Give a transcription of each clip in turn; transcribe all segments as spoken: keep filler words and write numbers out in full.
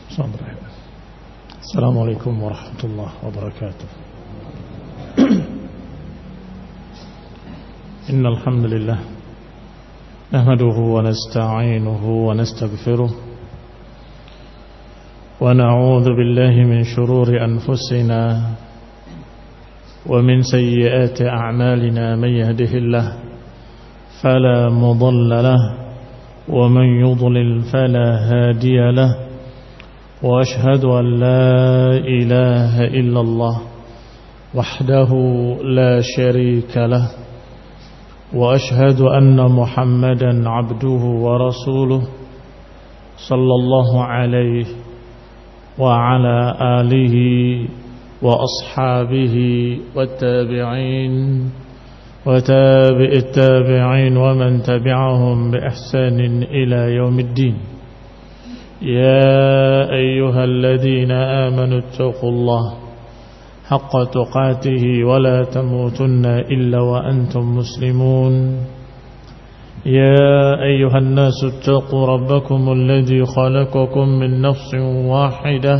Assalamualaikum warahmatullahi wabarakatuh. Innal hamdalillah nahmaduhu wa nasta'inuhu wa nastaghfiruh wa na'udzu billahi min shururi anfusina wa min sayyiati a'malina man yahdihillahu fala mudilla lahu wa man yudlil fala hadiya lahu wa ashhadu an la ilaha illallah wahdahu la sharika lahu wa ashhadu anna Muhammadan abduhu wa rasuluh sallallahu alaihi wa ala alihi wa ashabihi wa tabi'in wa tabi'it tabi'in wa man tabi'ahum bi ihsanin ila yaumiddin. يا أيها الذين آمنوا اتقوا الله حق تقاته ولا تموتن إلا وأنتم مسلمون يا أيها الناس اتقوا ربكم الذي خلقكم من نفس واحدة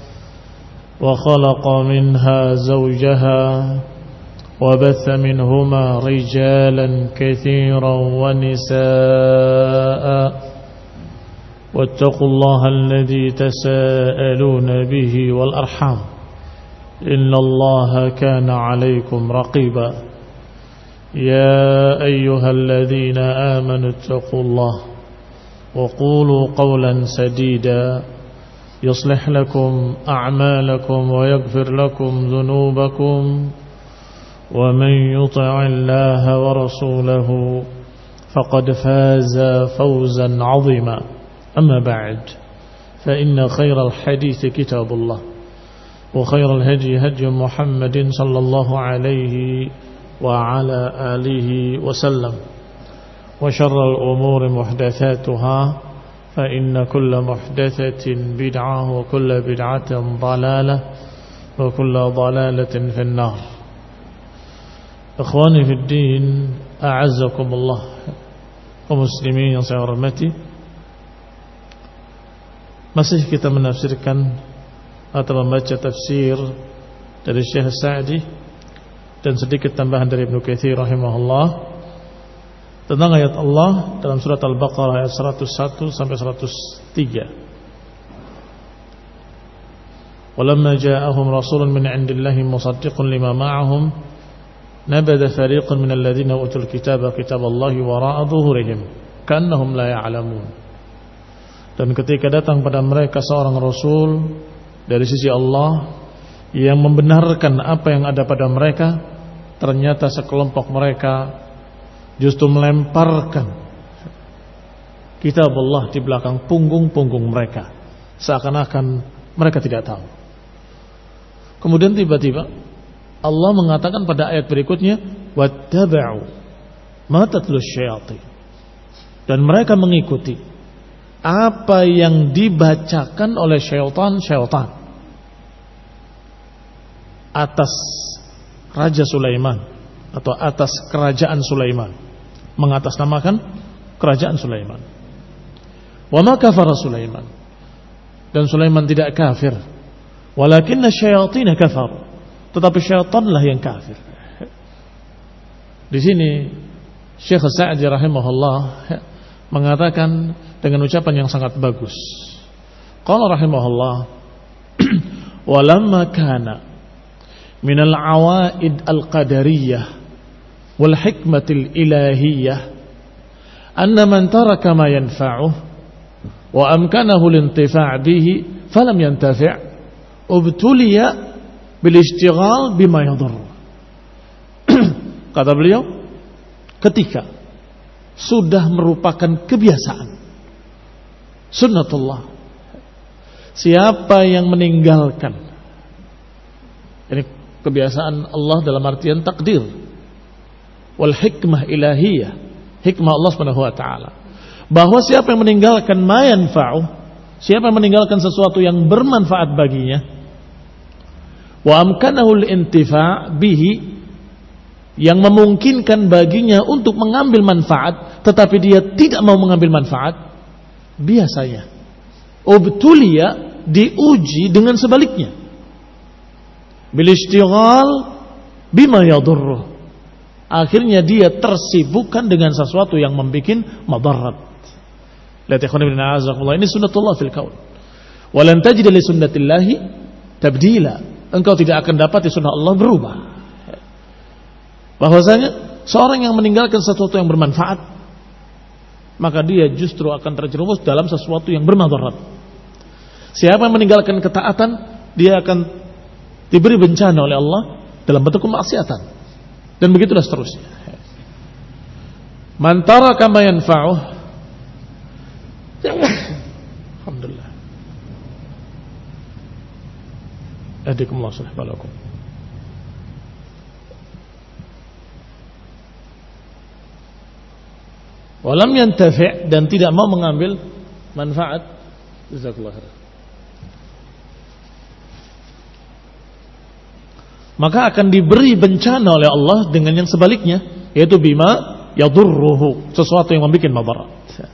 وخلق منها زوجها وبث منهما رجالا كثيرا ونساء واتقوا الله الذي تساءلون به والأرحام إن الله كان عليكم رقيبا يا أيها الذين آمنوا اتقوا الله وقولوا قولا سديدا يصلح لكم أعمالكم ويغفر لكم ذنوبكم ومن يطع الله ورسوله فقد فاز فوزا عظيما أما بعد فإن خير الحديث كتاب الله وخير الهدي هدي محمد صلى الله عليه وعلى آله وسلم وشر الأمور محدثاتها فإن كل محدثة بدعة وكل بدعة ضلالة وكل ضلالة في النار. إخواني في الدين أعزكم الله ومسلمين yang saya hormati, masih kita menafsirkan atau membaca tafsir dari Syekh Sa'di dan sedikit tambahan dari Ibnu Katsir rahimahullah tentang ayat Allah dalam surat Al-Baqarah ayat seratus satu sampai seratus tiga. Walamma ja'ahum rasulun min 'indillahi musaddiqun lima ma'ahum nabadha fariqun minal ladzina utul kitaba kitaballahi wara'a dhuhurihim ka'annahum la ya'lamun. Dan ketika datang pada mereka seorang Rasul dari sisi Allah yang membenarkan apa yang ada pada mereka, ternyata sekelompok mereka justru melemparkan kitab Allah di belakang punggung-punggung mereka, seakan-akan mereka tidak tahu. Kemudian tiba-tiba Allah mengatakan pada ayat berikutnya, wattaba'u ma tatlus syayatin, dan mereka mengikuti apa yang dibacakan oleh syaitan-syaitan atas Raja Sulaiman atau atas kerajaan Sulaiman, mengatasnamakan kerajaan Sulaiman. Wa ma kafara Sulaiman, dan Sulaiman tidak kafir, walakinna syayatin kafar, tetapi syaitanlah yang kafir. Di sini Syekh Sa'di rahimahullah mengatakan dengan ucapan yang sangat bagus. Qala rahimahullah, walamma kana minal awaid al-qadariyah wal hikmatil ilahiyah anna man taraka ma yanfa'uh wa amkanahu al-intifa' bihi falam yantafi' ubtuliya bil ishtighal bima yadur. Kata beliau, ketika sudah merupakan kebiasaan sunnatullah, siapa yang meninggalkan, ini kebiasaan Allah dalam artian takdir, wal hikmah ilahiyah, hikmah Allah subhanahu wa ta'ala, bahwa siapa yang meninggalkan ma yanfa'u, siapa yang meninggalkan sesuatu yang bermanfaat baginya, wa amkanahu al-intifa' bihi, yang memungkinkan baginya untuk mengambil manfaat, tetapi dia tidak mau mengambil manfaat, biasanya ubtuliya diuji dengan sebaliknya. Bil ishtighal bima yadurruh. Akhirnya dia tersibukkan dengan sesuatu yang membuat madarat. Lihat ikhwan ibn a'azakumullah, ini sunnatullah fil kaun. Walan tajid li sunnatillahi tabdila. Engkau tidak akan dapat di sunnah Allah berubah. Bahwasanya seorang yang meninggalkan sesuatu yang bermanfaat, maka dia justru akan terjerumus dalam sesuatu yang bermadarat. Siapa yang meninggalkan ketaatan, dia akan diberi bencana oleh Allah dalam bentuk kemaksiatan. Dan begitulah seterusnya. Man taraka ma yanfa'uh. Alhamdulillah. Ahdikumullah subhanahu wa ta'ala. Walam yantafi' dan tidak mau mengambil manfaat. Jazakallahu khairan. Maka akan diberi bencana oleh Allah dengan yang sebaliknya, yaitu bima yadurruhu, sesuatu yang membuat madarat.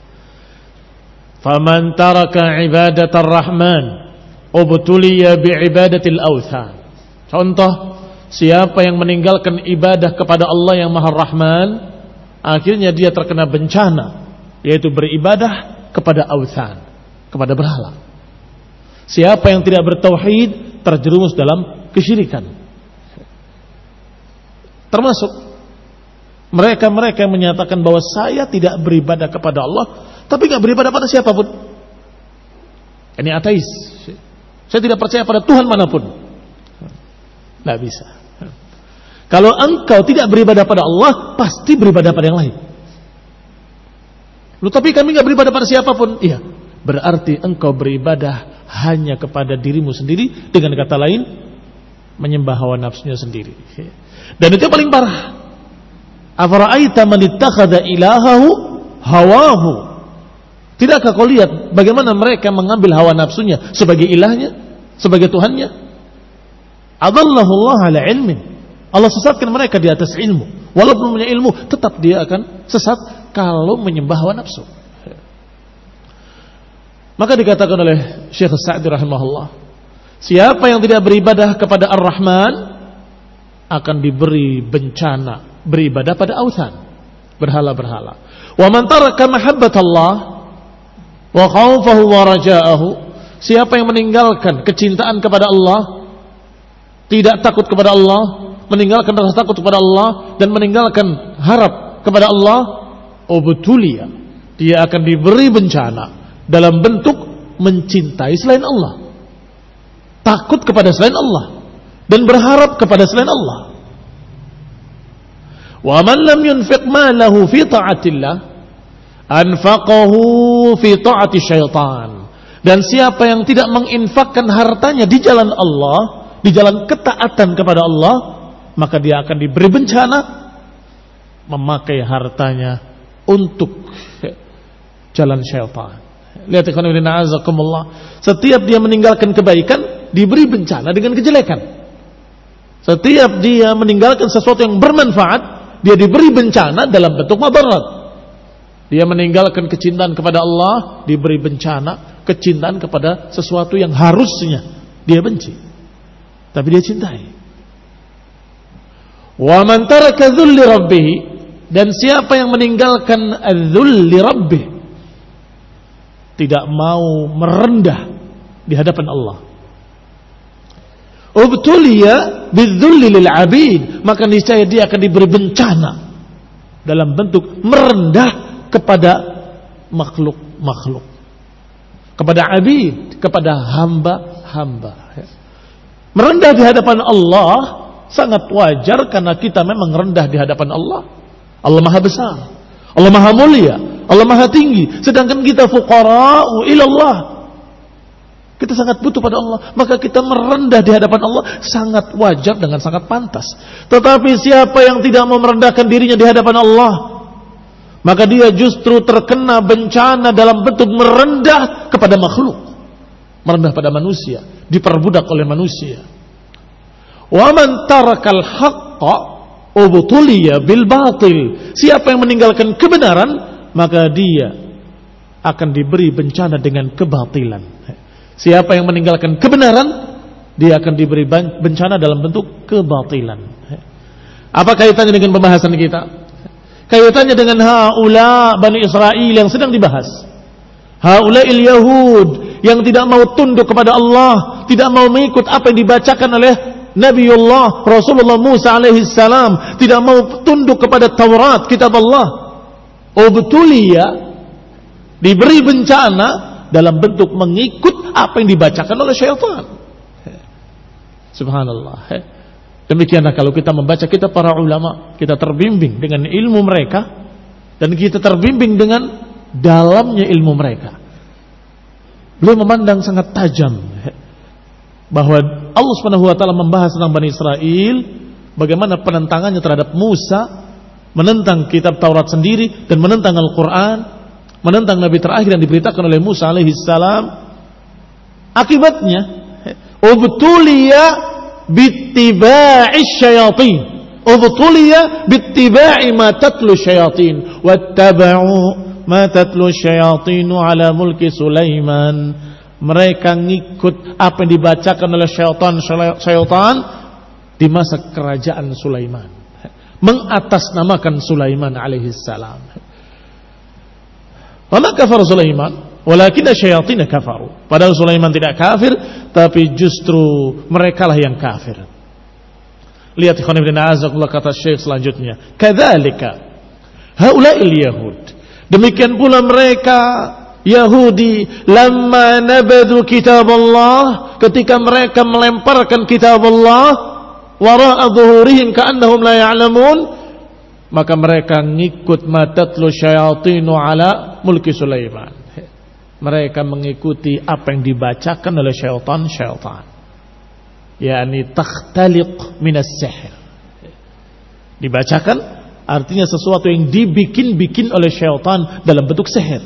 Faman taraka ibadatar rahman ubtuliya biibadatil awthan. Contoh, siapa yang meninggalkan ibadah kepada Allah yang Maha Rahman, akhirnya dia terkena bencana, yaitu beribadah kepada awthan, kepada berhala. Siapa yang tidak bertauhid terjerumus dalam kesyirikan. Termasuk mereka-mereka yang menyatakan bahwa saya tidak beribadah kepada Allah, tapi tidak beribadah pada siapapun. Ini ateis. Saya tidak percaya pada Tuhan manapun. Tidak bisa. Kalau engkau tidak beribadah pada Allah, pasti beribadah pada yang lain. Loh, tapi kami tidak beribadah pada siapapun. Iya, berarti engkau beribadah hanya kepada dirimu sendiri. Dengan kata lain, menyembah hawa nafsunya sendiri. Dan itu yang paling parah. Afara'aita man ittakhadha ilahahu hawahu. Tidakkah kau lihat bagaimana mereka mengambil hawa nafsunya sebagai ilahnya, sebagai Tuhannya? Adallahu Allah ala ilmin. Allah sesatkan mereka di atas ilmu. Walaupun punya ilmu, tetap dia akan sesat kalau menyembah hawa nafsu. Maka dikatakan oleh Syekh Sa'di rahimahullah, siapa yang tidak beribadah kepada Ar-Rahman akan diberi bencana beribadah pada awthan, berhala-berhala. Wa man taraka mahabbatallah wa khaufahu wa raja'ahu, siapa yang meninggalkan kecintaan kepada Allah, tidak takut kepada Allah, meninggalkan rasa takut kepada Allah, dan meninggalkan harap kepada Allah, ubtuliya, dia akan diberi bencana dalam bentuk mencintai selain Allah, takut kepada selain Allah, dan berharap kepada selain Allah. Wa man lam yunfiq malahu fi ta'atillah anfaqahu fi ta'ati syaitan. Dan siapa yang tidak menginfakkan hartanya di jalan Allah, di jalan ketaatan kepada Allah, maka dia akan diberi bencana memakai hartanya untuk jalan syaitan. Lihat ikhwan fillah azakumullah, setiap dia meninggalkan kebaikan diberi bencana dengan kejelekan. Setiap dia meninggalkan sesuatu yang bermanfaat, dia diberi bencana dalam bentuk madarat. Dia meninggalkan kecintaan kepada Allah, diberi bencana kecintaan kepada sesuatu yang harusnya dia benci, tapi dia cintai. Wa man taraka dzulli rabbih, dan siapa yang meninggalkan adzul li rabbih, tidak mau merendah di hadapan Allah, ubtuliya bidzulli lil abid, maka niscaya dia akan diberi bencana dalam bentuk merendah kepada makhluk-makhluk, kepada abid, kepada hamba-hamba. Merendah di hadapan Allah sangat wajar karena kita memang rendah di hadapan Allah. Allah Maha Besar, Allah Maha Mulia, Allah Maha Tinggi, sedangkan kita fuqara'u ilallah. Kita sangat butuh pada Allah, maka kita merendah di hadapan Allah sangat wajar dengan sangat pantas. Tetapi siapa yang tidak mau merendahkan dirinya di hadapan Allah, maka dia justru terkena bencana dalam bentuk merendah kepada makhluk, merendah pada manusia, diperbudak oleh manusia. Wa man tarakal haqqa ubtuliya bil batil, siapa yang meninggalkan kebenaran, maka dia akan diberi bencana dengan kebatilan. Siapa yang meninggalkan kebenaran, dia akan diberi bencana dalam bentuk kebatilan. Apa kaitannya dengan pembahasan kita? Kaitannya dengan haula Bani Israel yang sedang dibahas. Haula il Yahud yang tidak mau tunduk kepada Allah, tidak mau mengikut apa yang dibacakan oleh Nabiullah Rasulullah Musa alaihi salam, tidak mau tunduk kepada Taurat, kitab Allah. Ubtuliya, diberi bencana dalam bentuk mengikut apa yang dibacakan oleh syaitan. Subhanallah. Demikianlah kalau kita membaca kitab para ulama, kita terbimbing dengan ilmu mereka dan kita terbimbing dengan dalamnya ilmu mereka. Beliau memandang sangat tajam bahwa Allah Subhanahu wa taala membahas tentang Bani Israel, bagaimana penentangannya terhadap Musa, menentang kitab Taurat sendiri dan menentang Al-Qur'an, menentang nabi terakhir yang diberitakan oleh Musa alaihi salam. Akibatnya ubtuliya bittiba'i syayatin, ubtuliya bittiba'i ma tatlu syayatin wattaba'u ma tatlu syayatin ala mulki Sulaiman. Mereka ngikut apa yang dibacakan oleh syaitan syaitan di masa kerajaan Sulaiman, mengatasnamakan Sulaiman alaihi salam. Wa ma kafara Sulaiman walakinna syayatin kafaru. Padahal Sulaiman tidak kafir, tapi justru merekalah yang kafir. Lihat ikhwan ibn a'azakullah kata Syekh selanjutnya, kadzalika haula'il yahud, demikian pula mereka Yahudi, lamma nabadu kitab Allah, ketika mereka melemparkan kitab Allah, wara'a dhuhurihim ka'annahum la ya'lamun, maka mereka ngikut matatlu syayatinu ala mulki Sulaiman. Mereka mengikuti apa yang dibacakan oleh syaitan-syaitan, yakni takhtaliq minas sihr. Dibacakan artinya sesuatu yang dibikin-bikin oleh syaitan dalam bentuk sihir.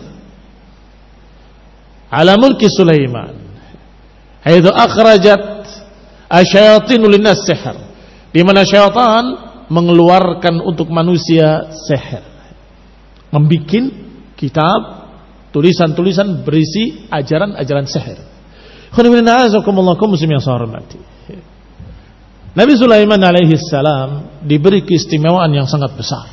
Ala mulki Sulaiman, haitsu akhrajat asyayatinu linnas sihr, di mana syaitan mengeluarkan untuk manusia sihir, membikin kitab, tulisan-tulisan berisi ajaran-ajaran sihir. Nabi Sulaiman alaihi salam diberi keistimewaan yang sangat besar,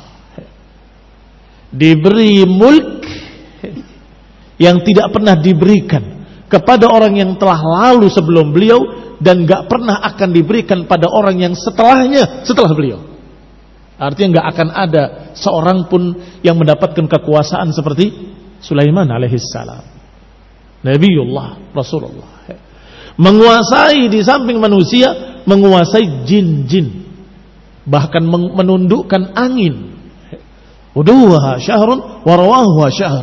diberi mulk yang tidak pernah diberikan kepada orang yang telah lalu sebelum beliau dan gak pernah akan diberikan pada orang yang setelahnya setelah beliau. Artinya gak akan ada seorang pun yang mendapatkan kekuasaan seperti Sulaiman alaihi salam, Nabiullah Rasulullah, menguasai di samping manusia, menguasai jin-jin, bahkan menundukkan angin. Uduha syahrun warawahuha syahr.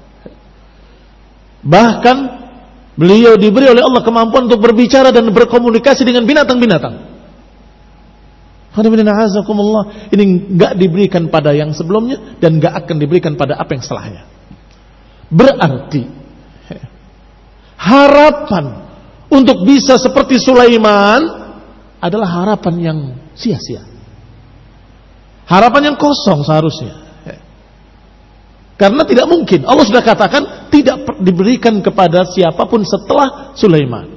Bahkan beliau diberi oleh Allah kemampuan untuk berbicara dan berkomunikasi dengan binatang-binatang. Ini enggak diberikan pada yang sebelumnya dan enggak akan diberikan pada apa yang setelahnya. Berarti harapan untuk bisa seperti Sulaiman adalah harapan yang sia-sia, harapan yang kosong seharusnya, karena tidak mungkin. Allah sudah katakan tidak diberikan kepada siapapun setelah Sulaiman.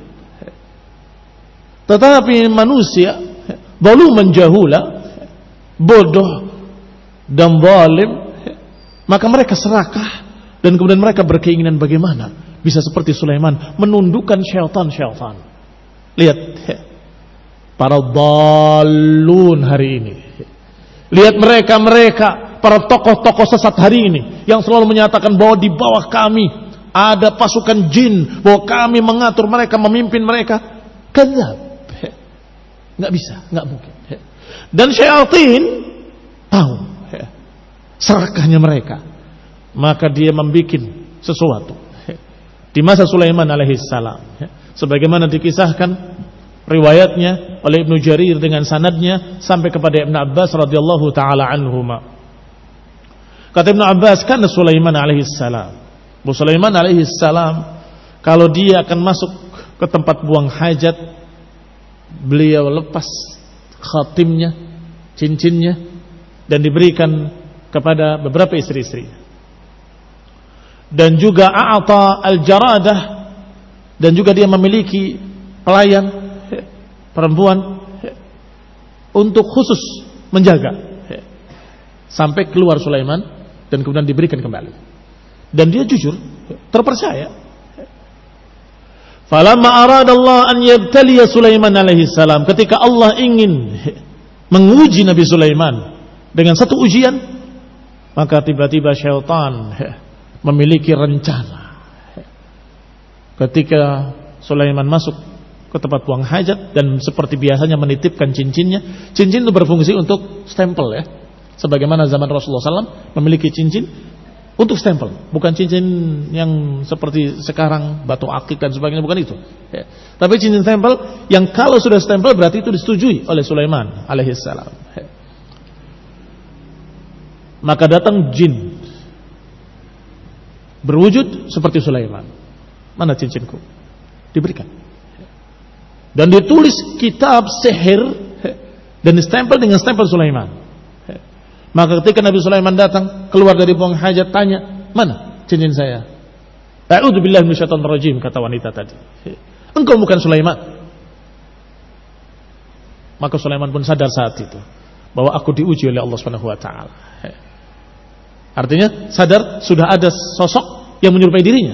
Tetapi manusia zaluman jahula, bodoh dan zalim, maka mereka serakah. Dan kemudian mereka berkeinginan bagaimana bisa seperti Sulaiman, menundukkan syaitan-syaitan. Lihat para dhalun hari ini. Lihat mereka-mereka, para tokoh-tokoh sesat hari ini yang selalu menyatakan bahwa di bawah kami ada pasukan jin, bahwa kami mengatur mereka, memimpin mereka. Kadzab. Enggak bisa, enggak mungkin. Dan syaitan tahu serakahnya mereka. Maka dia membuat sesuatu di masa Sulaiman alaihi salam, sebagaimana dikisahkan riwayatnya oleh Ibnu Jarir dengan sanadnya sampai kepada Ibnu Abbas radhiyallahu taala anhuma. Kata Ibnu Abbas, kana Sulaiman alaihi salam, Bu Sulaiman alaihi salam kalau dia akan masuk ke tempat buang hajat, beliau lepas khatimnya, cincinnya, dan diberikan kepada beberapa istri-istri. Dan juga a'ata al-jaradah dan juga dia memiliki pelayan perempuan untuk khusus menjaga sampai keluar Sulaiman dan kemudian diberikan kembali. Dan dia jujur, terpercaya. Falamma aradallahu an yabtaliya Sulaiman alaihi salam, ketika Allah ingin menguji Nabi Sulaiman dengan satu ujian, maka tiba-tiba syaitan memiliki rencana. Ketika Sulaiman masuk ke tempat buang hajat dan seperti biasanya menitipkan cincinnya, cincin itu berfungsi untuk stempel ya. Sebagaimana zaman Rasulullah shallallahu alaihi wasallam memiliki cincin untuk stempel, bukan cincin yang seperti sekarang batu akik dan sebagainya, bukan itu. Ya. Tapi cincin stempel yang kalau sudah stempel berarti itu disetujui oleh Sulaiman alaihissalam. Ya. Maka datang jin berwujud seperti Sulaiman. Mana cincinku? Diberikan. Dan ditulis kitab sihir dan distempel dengan stempel Sulaiman. Maka ketika Nabi Sulaiman datang keluar dari buang hajat, tanya, mana cincin saya? A'udzubillahi minasyaitonir rajim, kata wanita tadi. Engkau bukan Sulaiman. Maka Sulaiman pun sadar saat itu bahwa aku diuji oleh Allah Subhanahu wa taala. Artinya sadar sudah ada sosok yang menyerupai dirinya.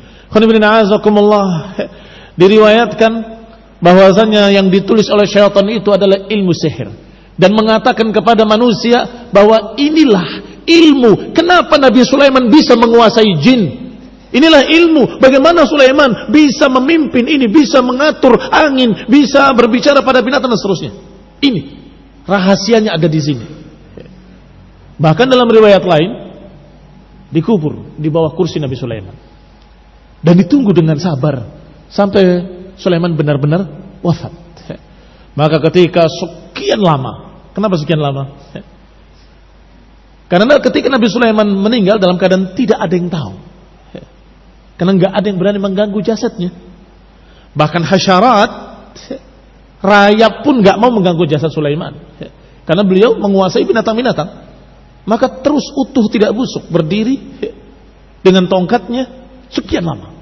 Diriwayatkan bahwasanya yang ditulis oleh syaitan itu adalah ilmu sihir. Dan mengatakan kepada manusia bahwa inilah ilmu kenapa Nabi Sulaiman bisa menguasai jin. Inilah ilmu bagaimana Sulaiman bisa memimpin ini, bisa mengatur angin, bisa berbicara pada binatang dan seterusnya. Ini rahasianya ada di sini. Bahkan dalam riwayat lain dikubur di bawah kursi Nabi Sulaiman dan ditunggu dengan sabar sampai Sulaiman benar-benar wafat. Maka ketika sekian lama, kenapa sekian lama? Karena ketika Nabi Sulaiman meninggal dalam keadaan tidak ada yang tahu. Karena nggak ada yang berani mengganggu jasadnya. Bahkan hasyarat, rayap pun nggak mau mengganggu jasad Sulaiman. Karena beliau menguasai binatang-binatang. Maka terus utuh tidak busuk, berdiri dengan tongkatnya sekian lama.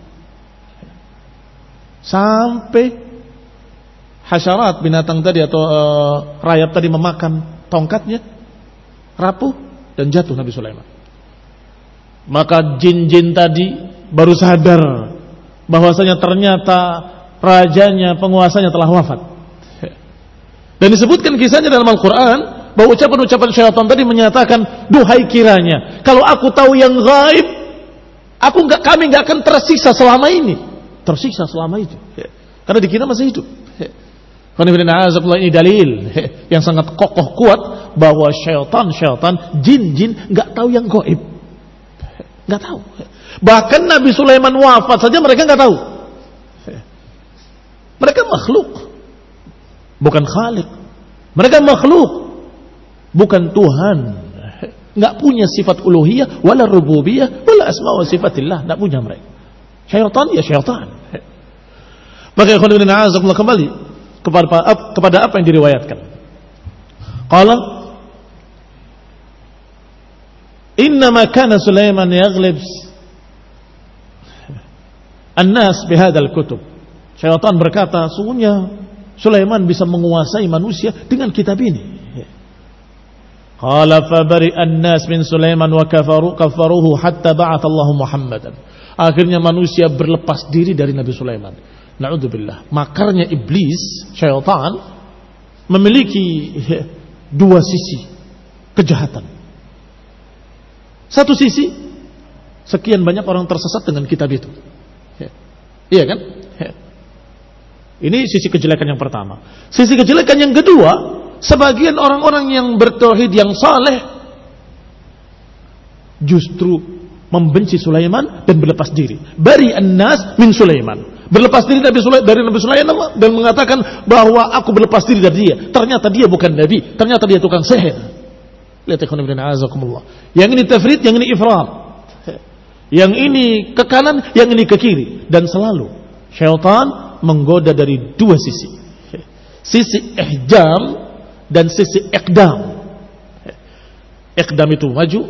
Sampai hasyarat binatang tadi atau uh, rayap tadi memakan tongkatnya, rapuh dan jatuh Nabi Sulaiman. Maka jin-jin tadi baru sadar bahwasanya ternyata rajanya, penguasanya telah wafat. Dan disebutkan kisahnya dalam Al-Quran bahwa ucapan-ucapan syaitan tadi menyatakan, duhai kiranya kalau aku tahu yang gaib, aku nggak, kami nggak akan tersisa selama ini. Tersiksa selama itu, karena dikira masih hidup. Ini dalil yang sangat kokoh kuat bahwa syaitan-syaitan, jin-jin nggak tahu yang gaib, nggak tahu. Bahkan Nabi Sulaiman wafat saja mereka nggak tahu. Mereka makhluk, bukan khalik. Mereka makhluk, bukan Tuhan. Nggak punya sifat uluhiyah, wala rububiyah, wala asma wa sifatillah. Nggak punya mereka. Syaitan ya syaitan. Maka ikhwan fillah a'azakumullah, kembali kepada kepada apa yang diriwayatkan. Qala innama kana Sulaiman yaghlib an-nas bihadzal kutub. Syaitan berkata, sungguhnya Sulaiman bisa menguasai manusia dengan kitab ini. Qala fabari an-nas min Sulaiman wa kafaru kafaruhu hatta ba'atha Allahu Muhammadan. Akhirnya manusia berlepas diri dari Nabi Sulaiman. Na'udzubillah. Makarnya iblis, syaitan, memiliki dua sisi kejahatan. Satu sisi, sekian banyak orang tersesat dengan kitab itu. Iya kan? Ini sisi kejelekan yang pertama. Sisi kejelekan yang kedua, sebagian orang-orang yang bertauhid, yang saleh, justru membenci Sulaiman dan berlepas diri. Bari an-nas min Sulaiman. Berlepas diri dari Sulaiman, dari Nabi Sulaiman dan mengatakan bahwa aku berlepas diri dari dia. Ternyata dia bukan nabi, ternyata dia tukang sihir. Lihat ikhwan fillah azakumullah. Yang ini tafrid, yang ini ifrat. Yang ini ke kanan, yang ini ke kiri, dan selalu syaitan menggoda dari dua sisi. Sisi ihjam dan sisi iqdam. Iqdam itu maju,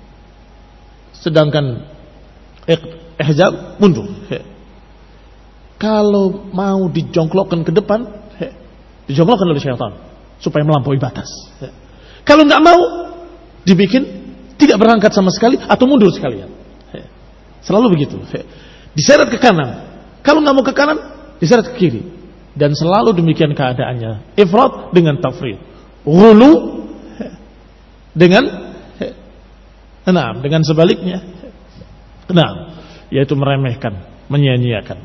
sedangkan ihjam mundur. kalau mau dijongklokkan ke depan, dijongklokkan oleh syaitan supaya melampaui batas. Kalau nggak mau, dibikin tidak berangkat sama sekali atau mundur sekalian. Selalu begitu. Diseret ke kanan. Kalau nggak mau ke kanan, diseret ke kiri. Dan selalu demikian keadaannya. Ifrat dengan tafrid. Ghulu dengan enam, dengan sebaliknya. Enam, yaitu meremehkan, menyia-nyiakan.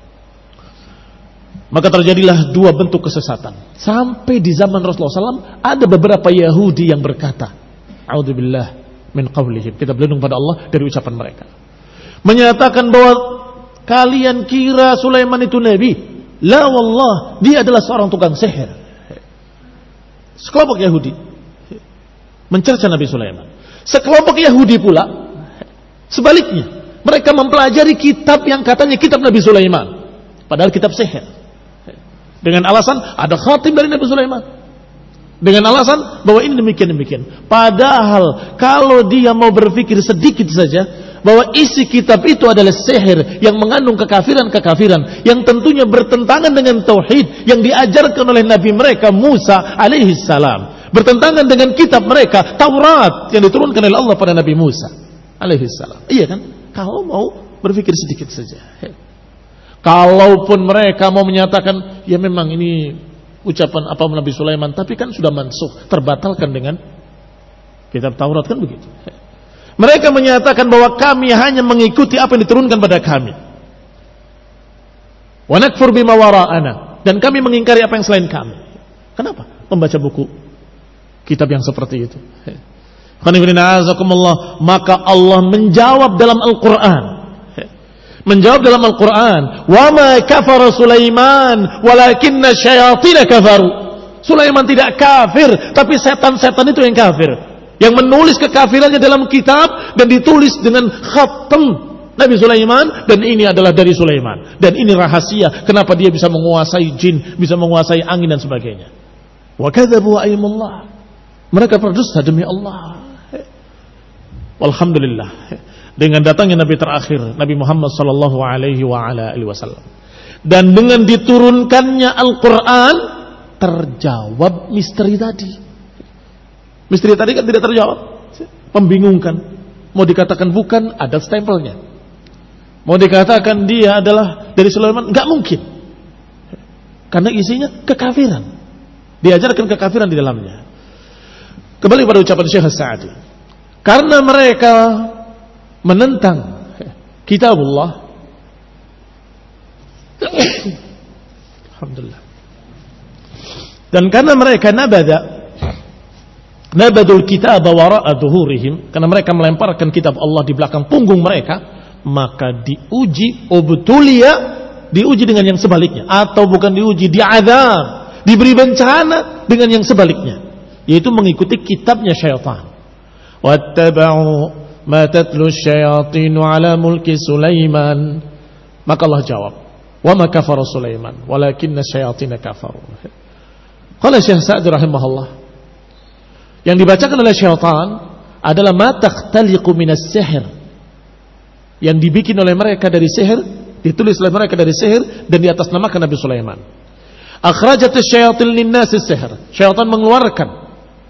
Maka terjadilah dua bentuk kesesatan. Sampai di zaman Rasulullah shallallahu alaihi wasallam ada beberapa Yahudi yang berkata, "A'udzubillah min qawlihim." Kita berlindung pada Allah dari ucapan mereka. Menyatakan bahwa kalian kira Sulaiman itu nabi. La wallah, dia adalah seorang tukang sihir. Sekelompok Yahudi mencerca Nabi Sulaiman. Sekelompok Yahudi pula sebaliknya, mereka mempelajari kitab yang katanya kitab Nabi Sulaiman, padahal kitab sihir. Dengan alasan ada khatim dari Nabi Sulaiman. Dengan alasan bahwa ini demikian-demikian. Padahal kalau dia mau berpikir sedikit saja bahwa isi kitab itu adalah sihir yang mengandung kekafiran-kekafiran yang tentunya bertentangan dengan tauhid yang diajarkan oleh Nabi mereka Musa alaihi salam, bertentangan dengan kitab mereka Taurat yang diturunkan oleh Allah pada Nabi Musa alaihi salam. Iya kan? Kalau mau berpikir sedikit saja. Kalaupun mereka mau menyatakan ya memang ini ucapan apa Nabi Sulaiman, tapi kan sudah mansukh, terbatalkan dengan kitab Taurat, kan begitu. Mereka menyatakan bahwa kami hanya mengikuti apa yang diturunkan pada kami. Wa nakfur bima wara'ana, dan kami mengingkari apa yang selain kami. Kenapa? Membaca buku kitab yang seperti itu. Maka Allah menjawab dalam Al-Quran. Menjawab dalam Al-Quran, "Wa ma kafara Sulaiman walakinna syayatin kafaru." Sulaiman tidak kafir, tapi setan-setan itu yang kafir, yang menulis kekafirannya dalam kitab dan ditulis dengan khatam Nabi Sulaiman, dan ini adalah dari Sulaiman, dan ini rahasia kenapa dia bisa menguasai jin, bisa menguasai angin dan sebagainya. Wa kadzabu aimullah, mereka berdusta demi Allah. Walhamdulillah, dengan datangnya Nabi terakhir, Nabi Muhammad sallallahu alaihi wa ala alihi wasallam, dan dengan diturunkannya Al-Quran, terjawab misteri tadi. Misteri tadi kan tidak terjawab, membingungkan. Mau dikatakan bukan, ada stempelnya. Mau dikatakan dia adalah dari Sulaiman, nggak mungkin, karena isinya kekafiran, diajarkan kekafiran di dalamnya. Kembali pada ucapan Syekh As-Sa'di, karena mereka menentang kitabullah, alhamdulillah, dan karena mereka nabada nabadul kitab wara'a dhuhurihim, karena mereka melemparkan kitab Allah di belakang punggung mereka, maka diuji, ubtulia, diuji dengan yang sebaliknya, atau bukan diuji, diazab, diberi bencana dengan yang sebaliknya, yaitu mengikuti kitabnya syaitan. Wattaba'u ma tatlu syayatinu ala mulki Sulaiman. Maka Allah jawab, wa ma kafara Sulaiman walakinna syayatina kafaru. Qala Syekh Sa'di rahimahullah, yang dibacakan oleh syaitan adalah ma takhtaliqu minas sihr, yang dibikin oleh mereka dari sihir, ditulis oleh mereka dari sihir, dan di atas namakan Nabi Sulaiman. Akhrajatus syayatin linnasi sihr, syaitan mengeluarkan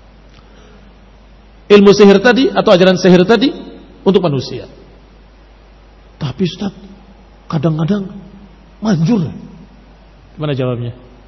ilmu sihir tadi atau ajaran sihir tadi untuk manusia. Tapi Ustaz, kadang-kadang manjur. Gimana jawabnya?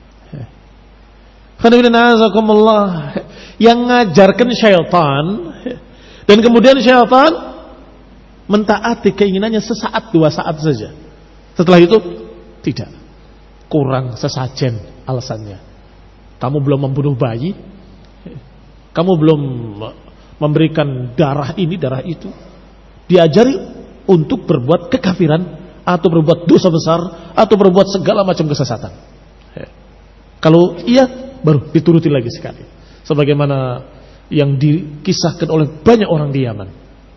Yang ngajarkan syaitan, dan kemudian syaitan mentaati keinginannya sesaat dua saat saja. Setelah itu tidak, kurang sesajen alasannya. Kamu belum membunuh bayi, kamu belum memberikan darah ini, darah itu. Diajari untuk berbuat kekafiran, atau berbuat dosa besar, atau berbuat segala macam kesesatan. Kalau iya, baru dituruti lagi sekali, sebagaimana yang dikisahkan oleh banyak orang di Yaman.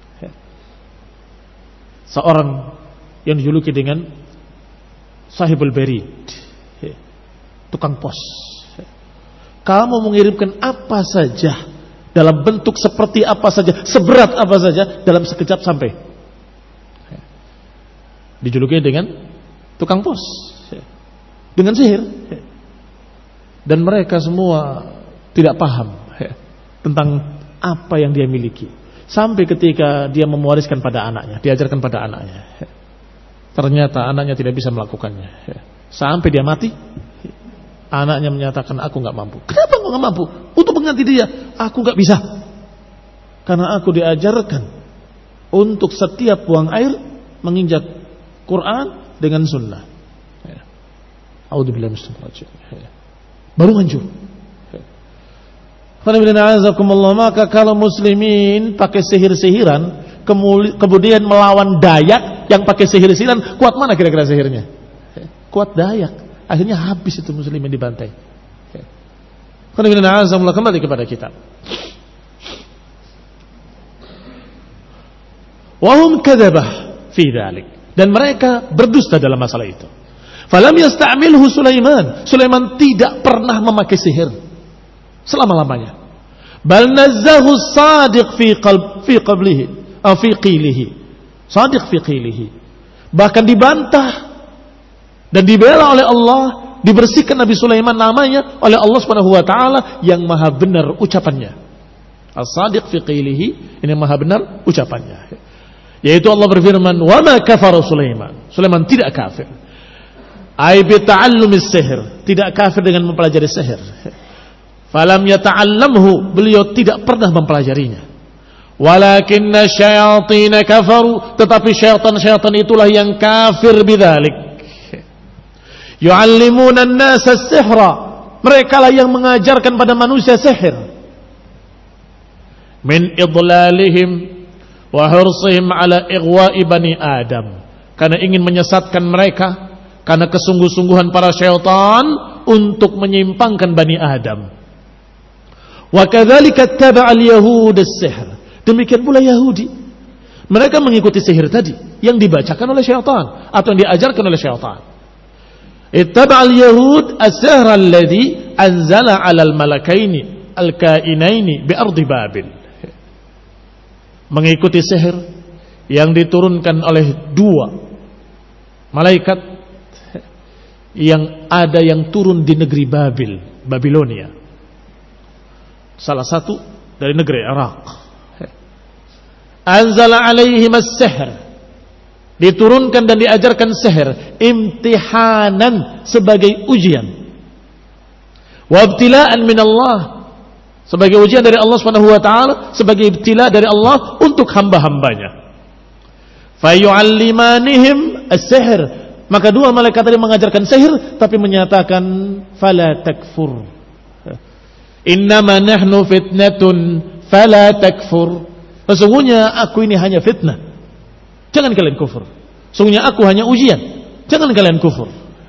Seorang yang dijuluki dengan sahibul berid, tukang pos. Kamu mengirimkan apa saja, dalam bentuk seperti apa saja, seberat apa saja, dalam sekejap sampai. Dijuluki dengan tukang pos. dengan sihir. Dan mereka semua tidak paham tentang apa yang dia miliki. Sampai ketika dia mewariskan pada anaknya, diajarkan pada anaknya. Ternyata anaknya tidak bisa melakukannya. Sampai dia mati, anaknya menyatakan, aku gak mampu. Kenapa aku gak mampu? Untuk mengganti dia, aku gak bisa. Karena aku diajarkan untuk setiap buang air menginjak Quran dengan sunnah. A'udzubillahi minasyaitonir rajim. Baru manjur. Maka kalau muslimin pakai sihir-sihiran, kemudian melawan Dayak yang pakai sihir-sihiran, kuat mana kira-kira sihirnya? Kuat Dayak. Akhirnya habis itu muslimin dibantai. Kembali kepada kitab. Wahum kadzabah fi dzalik, dan mereka berdusta dalam masalah itu. Falam yasta'milhu Sulaiman. Sulaiman tidak pernah memakai sihir selama-lamanya. Bal nazzahu Shadiq fi qalb fi qablihi aw fi qilihi. Shadiq fi qilihi. Bahkan dibantah dan dibela oleh Allah, dibersihkan Nabi Sulaiman namanya oleh Allah Subhanahu wa taala yang maha benar ucapannya. As-Shadiq fi qilihi, ini maha benar ucapannya. Yaitu Allah berfirman, "Wa ma kafara Sulaiman." Sulaiman tidak kafir. Ai bi ta'allumis sihr, tidak kafir dengan mempelajari sihir. Falam yata'allamhu, beliau tidak pernah mempelajarinya. Walakinna syayatin kafaru, tetapi syaitan-syaitan itulah yang kafir bidzalik. Yu'allimuna an-nasa as-sihra, mereka lah yang mengajarkan pada manusia sihir. Min idlalihim wa hursihim ala ighwa'i bani Adam, karena ingin menyesatkan mereka, karena kesungguh-sungguhan para syaitan untuk menyimpangkan Bani Adam. Wa kadzalika taba'a al-yahud as-sihr. Demikian pula Yahudi. Mereka mengikuti sihir tadi yang dibacakan oleh syaitan atau yang diajarkan oleh syaitan. Ittaba'a al-yahud as-sihr alladhi anzala 'ala al-malakaini al-kainaini bi ardi Babil. Mengikuti sihir yang diturunkan oleh dua malaikat yang ada yang turun di negeri Babil, Babilonia. Salah satu dari negeri Irak. Anzala alaihim as-sihr, diturunkan dan diajarkan sihir, imtihanan, sebagai ujian. Wa ibtila'an min Allah, sebagai ujian dari Allah Subhanahu wa taala, sebagai ibtila dari Allah untuk hamba-hambanya. Fayu'allimanihim as-sihr, maka dua malaikat tadi mengajarkan sihir, tapi menyatakan fala takfur. Innama nahnu fitnatun fala takfur. Sesungguhnya aku ini hanya fitnah, jangan kalian kufur. Sesungguhnya aku hanya ujian, jangan kalian kufur.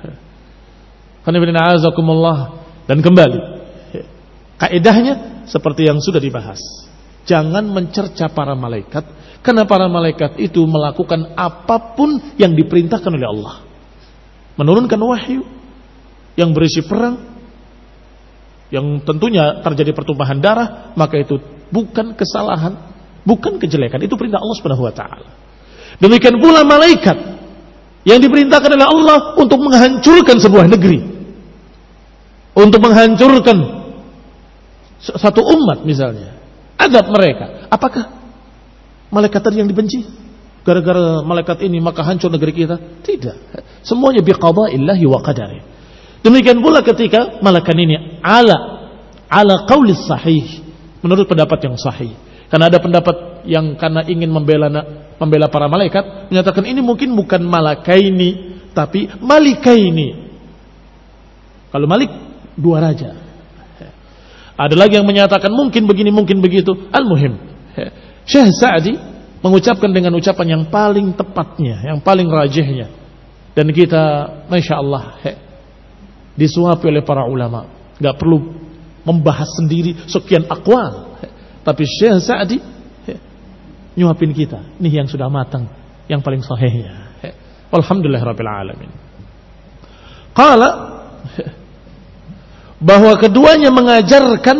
Dan kembali, kaidahnya seperti yang sudah dibahas. Jangan mencerca para malaikat, karena para malaikat itu melakukan apapun yang diperintahkan oleh Allah. Menurunkan wahyu yang berisi perang, yang tentunya terjadi pertumpahan darah, maka itu bukan kesalahan, bukan kejelekan, itu perintah Allah Subhanahu wa taala. Demikian pula malaikat yang diperintahkan oleh Allah untuk menghancurkan sebuah negeri, untuk menghancurkan satu umat misalnya, adab mereka. Apakah malaikat tadi yang dibenci? Gara-gara malaikat ini maka hancur negeri kita? Tidak. Semuanya biqadaillahi wa qadari. Demikian pula ketika malaikat ini ala ala qaulis sahih, menurut pendapat yang sahih. Karena ada pendapat yang karena ingin membela membela para malaikat menyatakan ini mungkin bukan malakaini tapi malikaini. Kalau malik dua raja. Ada lagi yang menyatakan mungkin begini mungkin begitu. Al-muhim, Syekh Sa'di mengucapkan dengan ucapan yang paling tepatnya, yang paling rajihnya, dan kita masya Allah disuapi oleh para ulama. Gak perlu membahas sendiri sekian aqwal, tapi Syekh Sa'di nyuapin kita. Ini yang sudah matang, yang paling sahihnya. Alhamdulillahirabbil alamin. Qala, bahwa keduanya mengajarkan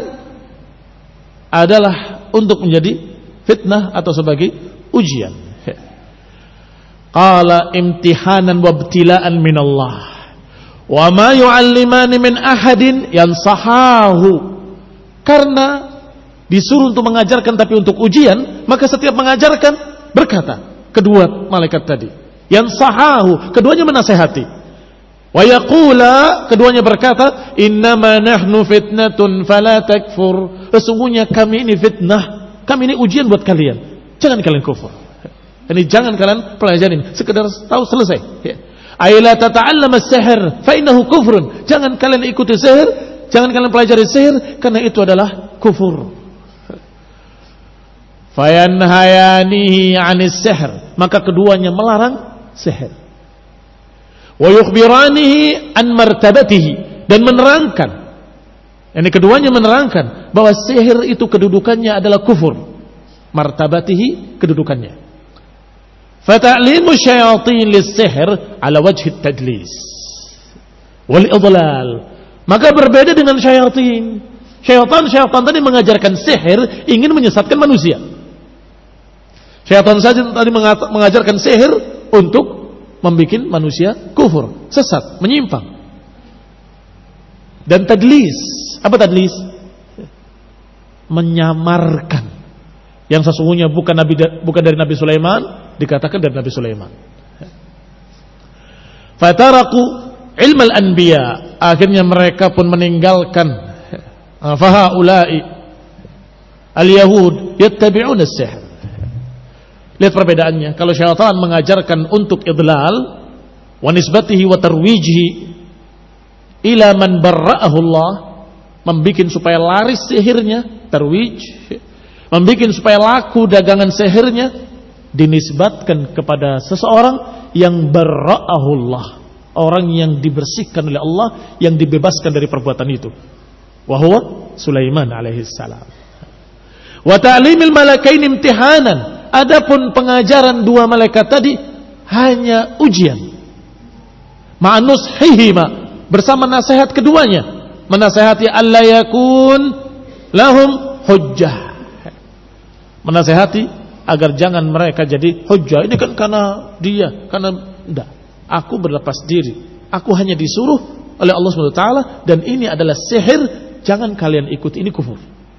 adalah untuk menjadi fitnah atau sebagai ujian. Qala imtihanan wa ibtila'an minallah Wa ma yu'allimani min ahadin yansahahu. Karena disuruh untuk mengajarkan tapi untuk ujian, maka setiap mengajarkan berkata kedua malaikat tadi, yansahahu, keduanya menasihati. Wa yaqula, keduanya berkata, innama nahnu fitnatun fala takfur. Sesungguhnya kami ini fitnah, kami ini ujian buat kalian. Jangan kalian kufur. Ini jangan kalian pelajarin, sekedar tahu selesai. Aila tata'allam as-sihr fa innahu kufrun. Jangan kalian ikuti sihir, jangan kalian pelajari sihir, karena itu adalah kufur. Fayanhayanihi 'anis sihr, maka keduanya melarang sihir. Wa yukhbiranihi an martabatihi, dan menerangkan, ini keduanya menerangkan bahwa sihir itu kedudukannya adalah kufur. Martabatihi, kedudukannya. Fata'limu syayatin lis-sihr ala wajhi tadlis wal idlal. Maka berbeda dengan syayatin. Syaitan-syaitan tadi mengajarkan sihir, ingin menyesatkan manusia. Syaitan saja tadi mengajarkan sihir untuk membuat manusia kufur, sesat, menyimpang. Dan tadlis, apa tadlis? Menyamarkan yang sesungguhnya bukan nabi, bukan dari Nabi Sulaiman, dikatakan dari Nabi Sulaiman. Fataraku ilmal anbiya, akhirnya mereka pun meninggalkan. Fahaulai al-yahud yattabi'una as-sihr. Lihat perbedaannya. Kalau syaitan mengajarkan untuk idlal wa nisbatihi wa tarwijhi ila man barra'ahu Allah, membikin supaya laris sihirnya, tarwij, membikin supaya laku dagangan sihirnya, dinisbatkan kepada seseorang yang barra'ahu Allah, orang yang dibersihkan oleh Allah, yang dibebaskan dari perbuatan itu. Wa huwa Sulaiman alaihi salam. Wa ta'limil malakain imtihanan. Adapun pengajaran dua malaikat tadi hanya ujian. Ma'nushihima, bersama nasihat keduanya, menasihati alla yakun lahum hujjah, menasihati agar jangan mereka jadi hujjah. Ini kan karena dia, karena enggak, aku berlepas diri, aku hanya disuruh oleh Allah subhanahu wa taala, dan ini adalah sihir, jangan kalian ikut, ini kufur.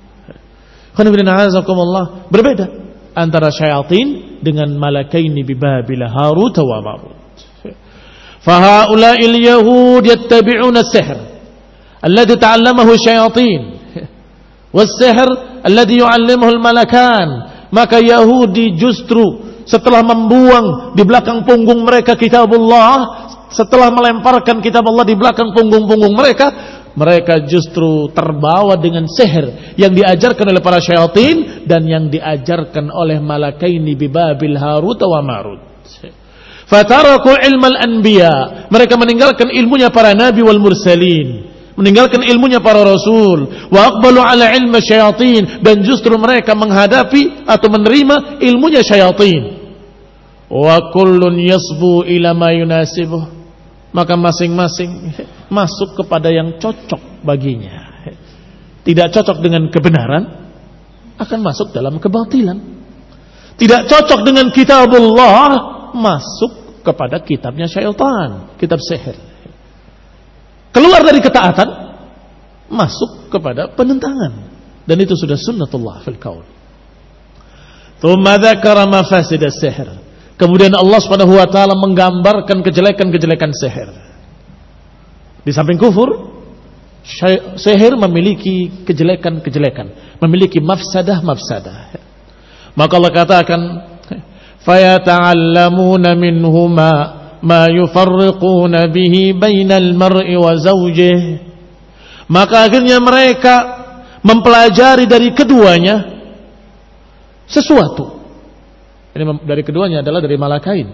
Berbeda antara syayatin dengan malakaini bibabila Harut wa Marut. Fahaula'il yahud yattabi'una as-sihr alladhi ta'allamahu syayatin was-sihr alladhi yu'allimuhu al-malakan. Maka Yahudi justru setelah membuang di belakang punggung mereka kitabullah, setelah melemparkan kitab Allah di belakang punggung-punggung mereka, mereka justru terbawa dengan sihir yang diajarkan oleh para syaitan dan yang diajarkan oleh malakaini bibabil Harut wa Marut. Fataraku ilmal anbiya, mereka meninggalkan ilmunya para nabi wal mursalin, meninggalkan ilmunya para rasul. Wa aqbalu ala ilmi syaitan, dan justru mereka menghadapi atau menerima ilmunya syaitan. Wa kullun yasbu ila ma yunasibuh, maka masing-masing masuk kepada yang cocok baginya. Tidak cocok dengan kebenaran, akan masuk dalam kebatilan. Tidak cocok dengan kitabullah, masuk kepada kitabnya syaitan, kitab sihir. Keluar dari ketaatan, masuk kepada penentangan. Dan itu sudah sunnatullah fil kaun. Tsumma dzakara mafasid as-sihr. Kemudian Allah Subhanahu wa taala menggambarkan kejelekan-kejelekan sihir. Di samping kufur, sihir memiliki kejelekan-kejelekan, memiliki mafsadah-mafsadah. Maka Allah katakan, "Fayata'allamuna minhuma ma yufarriquna bihi bainal mar'i wa zawjihi." Maka akhirnya mereka mempelajari dari keduanya sesuatu. Ini dari keduanya adalah dari malakain.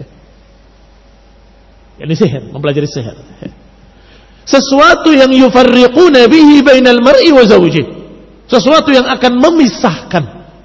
Ini sihir, mempelajari sihir. Sesuatu yang yufarriquna bihi bainal mar'i wa zawjihi. Sesuatu yang akan memisahkan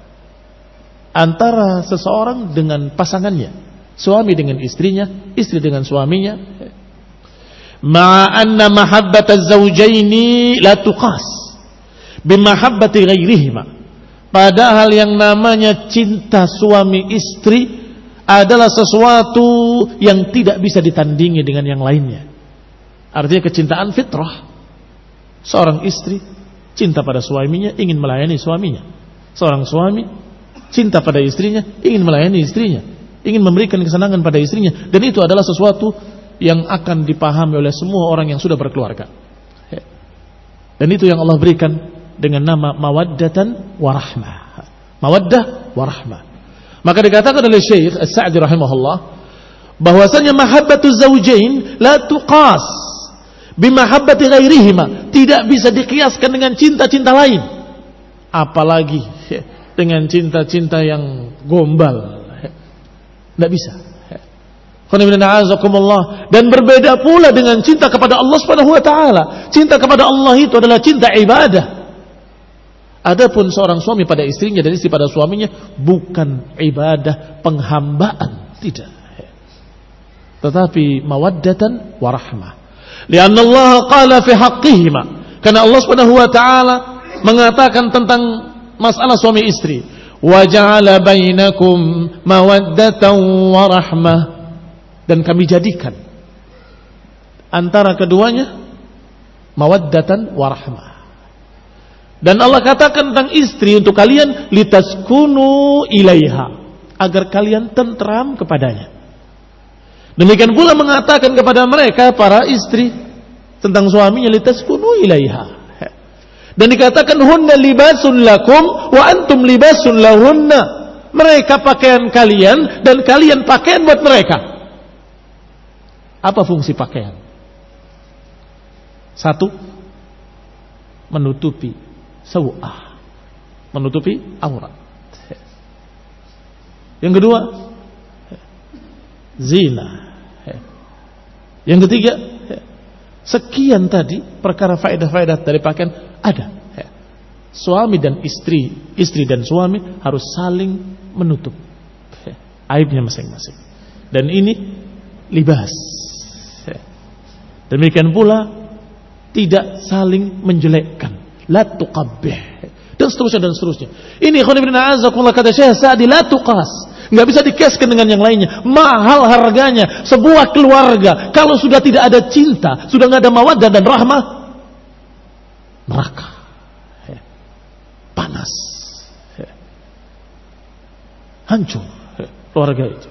antara seseorang dengan pasangannya, suami dengan istrinya, istri dengan suaminya. Ma'anna mahabbataz zawjaini la tuqas bimahabbati ghairihima. Padahal yang namanya cinta suami istri adalah sesuatu yang tidak bisa ditandingi dengan yang lainnya. Artinya kecintaan fitrah. Seorang istri cinta pada suaminya, ingin melayani suaminya. Seorang suami cinta pada istrinya, ingin melayani istrinya, ingin memberikan kesenangan pada istrinya. Dan itu adalah sesuatu yang akan dipahami oleh semua orang yang sudah berkeluarga. Dan itu yang Allah berikan dengan nama mawaddatan warahmah. Mawaddah warahmah. Maka dikatakan oleh Syekh As-Sa'di rahimahullah bahwasanya mahabbatuz zawjain la tuqas bimahabbati ghairihima, tidak bisa dikiaskan dengan cinta-cinta lain, apalagi dengan cinta-cinta yang gombal, tidak bisa. Dan berbeda pula dengan cinta kepada Allah Subhanahu wa taala. Cinta kepada Allah itu adalah cinta ibadah. Adapun seorang suami pada istrinya dan istri pada suaminya bukan ibadah penghambaan, tidak, tetapi mawaddatan warahmah. Lianna Allah qala fi haqqihima, karena Allah Subhanahu wa taala mengatakan tentang masalah suami istri, wa ja'ala bainakum mawaddatan wa rahmah, dan kami jadikan antara keduanya mawaddatan wa rahmah. Dan Allah katakan tentang istri untuk kalian litaskunu ilaiha, agar kalian tentram kepadanya. Demikian pula mengatakan kepada mereka para istri tentang suaminya litaskunu ilaiha. Dan dikatakan hunna libasun lakum wa antum libasun lahunna. Mereka pakaian kalian dan kalian pakaian buat mereka. Apa fungsi pakaian? Satu, menutupi sawah, menutupi aurat. Yang kedua, zina. Yang ketiga, sekian tadi perkara faedah-faedah dari pakaian ada. Suami dan istri, istri dan suami harus saling menutup aibnya masing-masing. Dan ini libas. Demikian pula tidak saling menjelekkan, la tuqabbih, dan seterusnya dan seterusnya. Ini khonibina azakumullah, kata Syekh Sa'di, la tuqas, nggak bisa dikiaskan dengan yang lainnya. Mahal harganya sebuah keluarga kalau sudah tidak ada cinta, sudah nggak ada mawaddah dan rahmah, neraka, panas, hancur keluarga itu.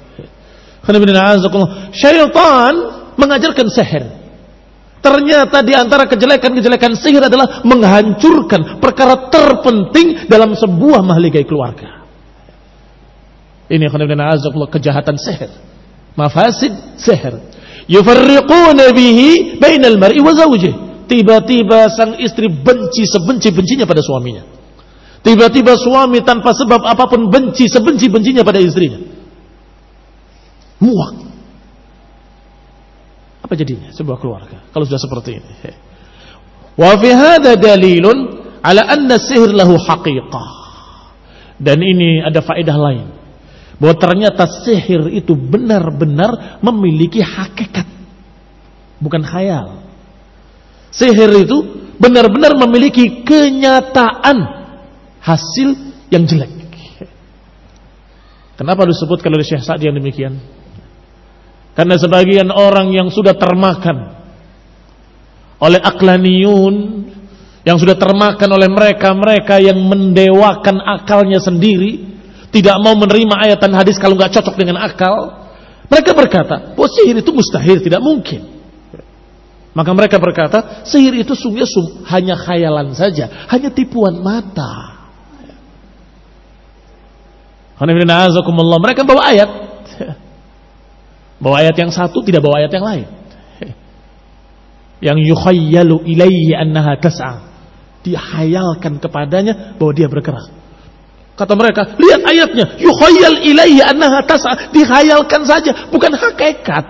Syaitan mengajarkan sihir. Ternyata di antara kejelekan-kejelekan sihir adalah menghancurkan perkara terpenting dalam sebuah mahligai keluarga. Ini kejahatan sihir, mafasid sihir. Yufarriquna bihi bainal mar'i wa zawjihi. Tiba-tiba sang istri benci sebenci-bencinya pada suaminya. Tiba-tiba suami tanpa sebab apapun benci sebenci-bencinya pada istrinya. Muak. Apa jadinya sebuah keluarga kalau sudah seperti ini? Wa fi hadza dalilun ala anna sihr lahu haqiqah. Dan ini ada faedah lain, bahwa ternyata sihir itu benar-benar memiliki hakikat, bukan khayal. Sihir itu benar-benar memiliki kenyataan hasil yang jelek. Kenapa disebutkan oleh Syekh Sa'di yang demikian? Karena sebagian orang yang sudah termakan oleh aqlaniyun, yang sudah termakan oleh mereka-mereka yang mendewakan akalnya sendiri, tidak mau menerima ayat dan hadis kalau nggak cocok dengan akal, mereka berkata, oh sihir itu mustahil, tidak mungkin. Maka mereka berkata, sihir itu sungguh hanya khayalan saja, hanya tipuan mata. Mereka bawa ayat, bawa ayat yang satu, tidak bawa ayat yang lain. Yang yukhayyalu ilaihi annaha tas'a, dihayalkan kepadanya bahwa dia bergerak. Kata mereka, lihat ayatnya, yukhayyal ilaihi annaha tas'a, dihayalkan saja, bukan hakikat.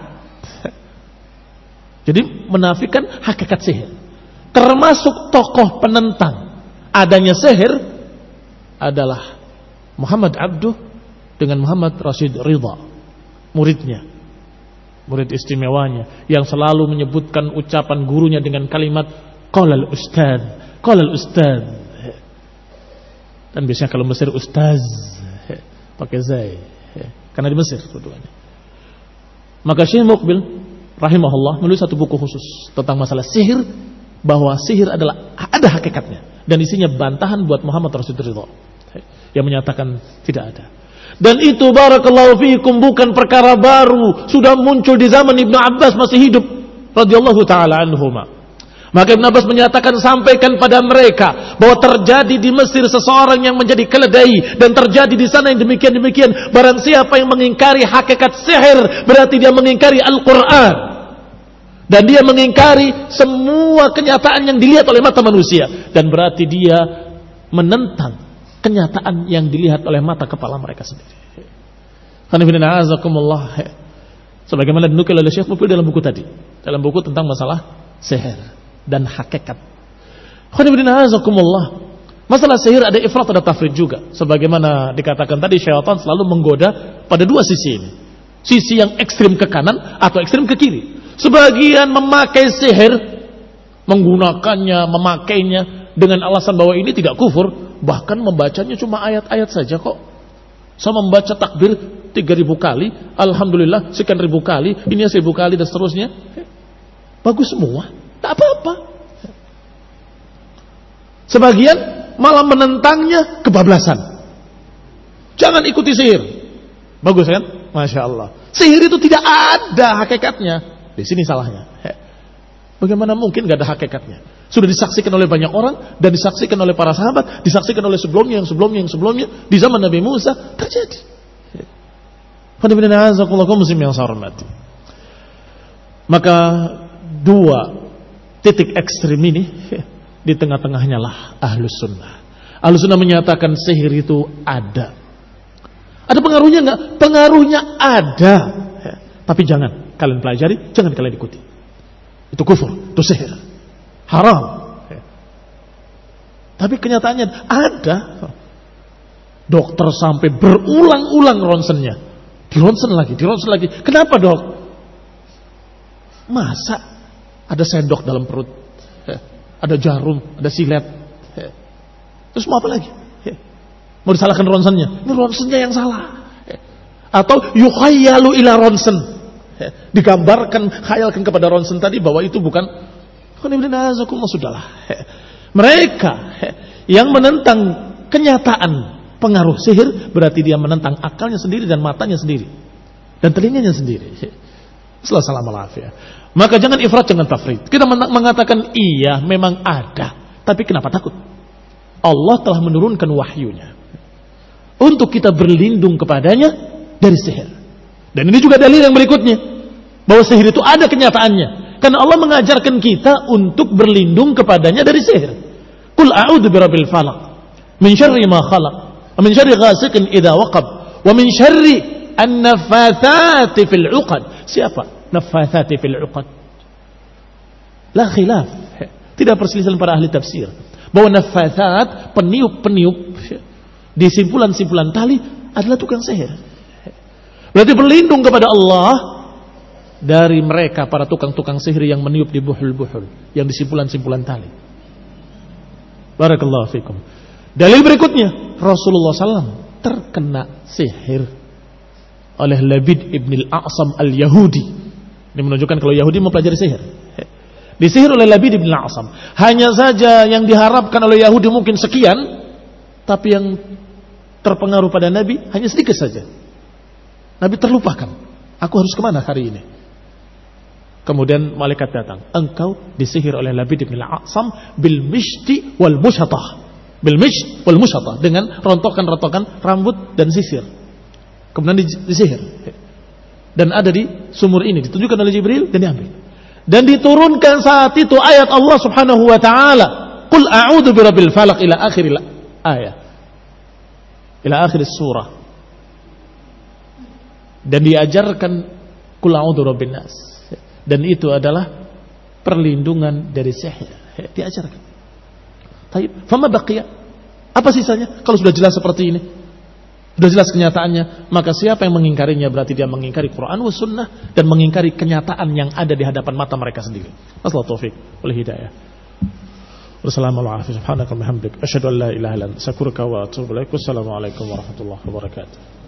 Jadi menafikan hakikat sihir. Termasuk tokoh penentang adanya sihir adalah Muhammad Abduh dengan Muhammad Rashid Ridha, muridnya, murid istimewanya, yang selalu menyebutkan ucapan gurunya dengan kalimat qalal ustaz, qalal ustaz. Dan biasanya kalau Mesir ustaz pakai zai, karena di Mesir keduanya. Maka Syekh Muqbil rahimahullah menulis satu buku khusus tentang masalah sihir, bahwa sihir adalah ada hakikatnya dan isinya bantahan buat Muhammad Rasulullah yang menyatakan tidak ada. Dan itu barakallahu fiikum bukan perkara baru, sudah muncul di zaman Ibnu Abbas masih hidup radhiyallahu taala anhuma. Maka Ibn Abbas menyatakan, sampaikan pada mereka bahwa terjadi di Mesir seseorang yang menjadi keledai, dan terjadi di sana yang demikian-demikian. Barang siapa yang mengingkari hakikat sihir, berarti dia mengingkari Al-Quran, dan dia mengingkari semua kenyataan yang dilihat oleh mata manusia, dan berarti dia menentang kenyataan yang dilihat oleh mata kepala mereka sendiri. Sebagaimana dinukil oleh Syekh Mukbil dalam buku tadi, dalam buku tentang masalah sihir dan hakikat. Masalah sihir ada ifrat, ada tafrid juga. Sebagaimana dikatakan tadi, syaitan selalu menggoda pada dua sisi ini. Sisi yang ekstrim ke kanan atau ekstrim ke kiri. Sebagian memakai sihir, menggunakannya, memakainya dengan alasan bahwa ini tidak kufur, bahkan membacanya cuma ayat-ayat saja kok. Sama membaca takbir tiga ribu kali, alhamdulillah sekian ribu kali, ini seribu kali dan seterusnya. Bagus semua. Tak apa-apa. Sebagian malah menentangnya kebablasan. Jangan ikuti sihir. Bagus kan? Masya Allah. Sihir itu tidak ada hakikatnya. Di sini salahnya. Bagaimana mungkin gak ada hakikatnya? Sudah disaksikan oleh banyak orang, dan disaksikan oleh para sahabat, disaksikan oleh sebelumnya, yang sebelumnya, yang sebelumnya, di zaman Nabi Musa terjadi. Maka dua titik ekstrim ini, di tengah-tengahnya lah Ahlus Sunnah. Ahlus Sunnah menyatakan sihir itu ada. Ada pengaruhnya enggak? Pengaruhnya ada. Tapi jangan kalian pelajari, jangan kalian ikuti. Itu kufur, itu sihir, haram. Tapi kenyataannya ada. Dokter sampai berulang-ulang ronsennya, dironsen lagi, dironsen lagi. Kenapa dok? Masa ada sendok dalam perut, ada jarum, ada silet, terus mau apa lagi? Mau disalahkan ronsennya? Ini ronsennya yang salah. Atau yukhayyalu ila ronsen, digambarkan, khayalkan kepada ronsen tadi bahwa itu bukan. Sudahlah. Mereka yang menentang kenyataan pengaruh sihir, berarti dia menentang akalnya sendiri dan matanya sendiri dan telinganya sendiri. Assalamualaikum. Maka jangan ifrat, jangan tafrid. Kita mengatakan iya memang ada, tapi kenapa takut? Allah telah menurunkan wahyunya untuk kita berlindung kepadanya dari sihir. Dan ini juga dalil yang berikutnya, bahwa sihir itu ada kenyataannya, karena Allah mengajarkan kita untuk berlindung kepadanya dari sihir. Qul a'udzu birabbil falaq min syarri ma khalaq wa min syarri ghasiqin idza waqab wa min syarri an-naffatsati fil 'uqad. Siapa naffatsati fil 'uqad? La khilaf, tidak perselisihan para ahli tafsir bahwa naffatsat, peniup-peniup di simpulan-simpulan tali adalah tukang sihir. Berarti berlindung kepada Allah dari mereka para tukang-tukang sihir yang meniup di buhul-buhul, yang di simpulan-simpulan tali. Barakallahu fikum. Dalil berikutnya, Rasulullah sallallahu alaihi wasallam terkena sihir oleh Labid ibn al-A'sam al-Yahudi. Ini menunjukkan kalau Yahudi mempelajari sihir. Disihir oleh Labid ibn al-A'sam. Hanya saja yang diharapkan oleh Yahudi mungkin sekian, tapi yang terpengaruh pada Nabi hanya sedikit saja. Nabi terlupakan. Aku harus kemana hari ini? Kemudian malaikat datang. Engkau disihir oleh Labid ibn al-A'sam bil mishti wal mushatah. Bil misht wal mushatah, dengan rontokan-rontokan rambut dan sisir. Kemudian disihir. Dan ada di sumur ini, ditunjukkan oleh Jibril dan diambil. Dan diturunkan saat itu ayat Allah Subhanahu wa taala, "Qul a'udzu birabbil falaq" ila akhir ayat. Ila akhir surah. Dan diajarkan "Qul a'udzu birabbin nas." Dan itu adalah perlindungan dari sihir. Diajarkan. Baik, fama baqiya? Apa sisanya? Kalau sudah jelas seperti ini, sudah jelas kenyataannya, maka siapa yang mengingkarinya berarti dia mengingkari Quran wa sunnah dan mengingkari kenyataan yang ada di hadapan mata mereka sendiri. Wassalamualaikum taufik wal hidayah. Wassalamualaikum warahmatullahi wabarakatuh. Asyhadu an la ilaha illa anta astaghfiruka wa atubu ilaik. Wassalamualaikum warahmatullahi wabarakatuh.